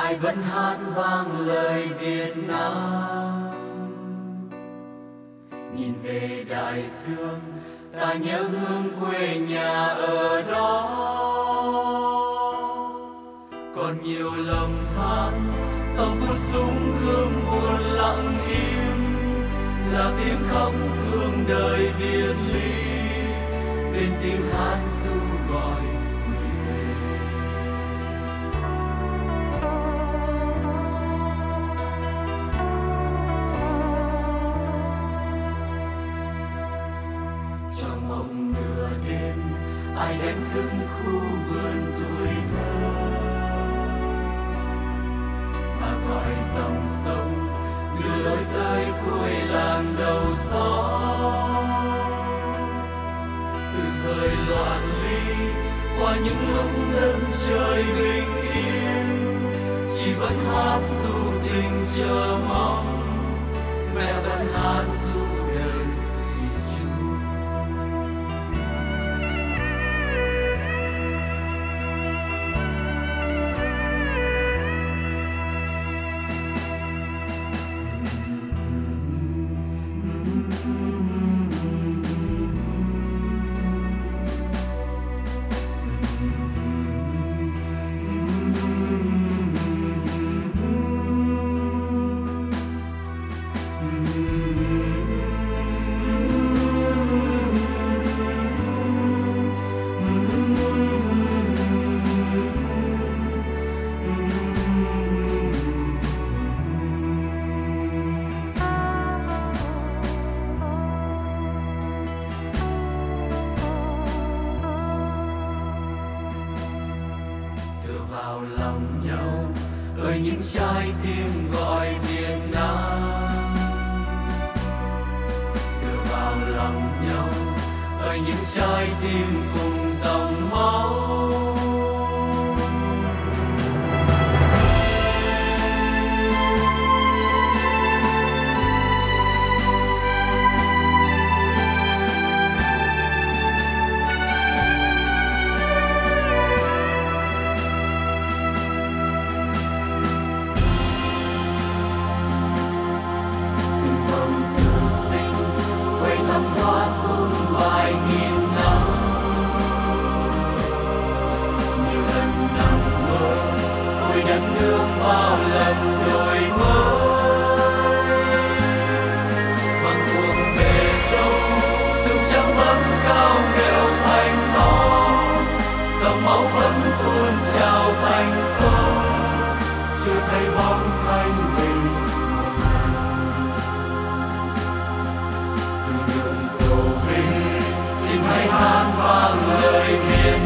ai vẫn hát vang lời Việt Nam. Nhìn về đại dương, ta nhớ hương quê nhà ở đó. Còn nhiều lầm than sau phút súng gươm buồn lặng im, là tiếng khóc thương đời biệt ly, bên tiếng hát ru gọi người về. Trong mộng nửa đêm, ai đánh thức khu vườn tuổi thơ và gọi dòng sông đưa lối tới cuối làng đầu xóm. Từ thời loạn ly qua những lúc đất trời bình yên, chị vẫn hát ru tình chờ mong, mẹ vẫn hát ru đời thủy chung. Tựa vào lòng nhau ơi những trái tim gọi Việt Nam. Tựa vào lòng nhau ơi những trái tim cùng dòng máu. Thấm thoát cùng vài nghìn năm, nhiều lần nằm mơ ôi đất nước bao lần đổi mới. Bằng cuồng bề sông sương trắng vẫn cao nghẹo thành non, dòng máu vẫn tuôn trào thành sông, chưa thấy bóng thanh bình một lần. Dù nhung dù vinh xin hãy hát vang lời Việt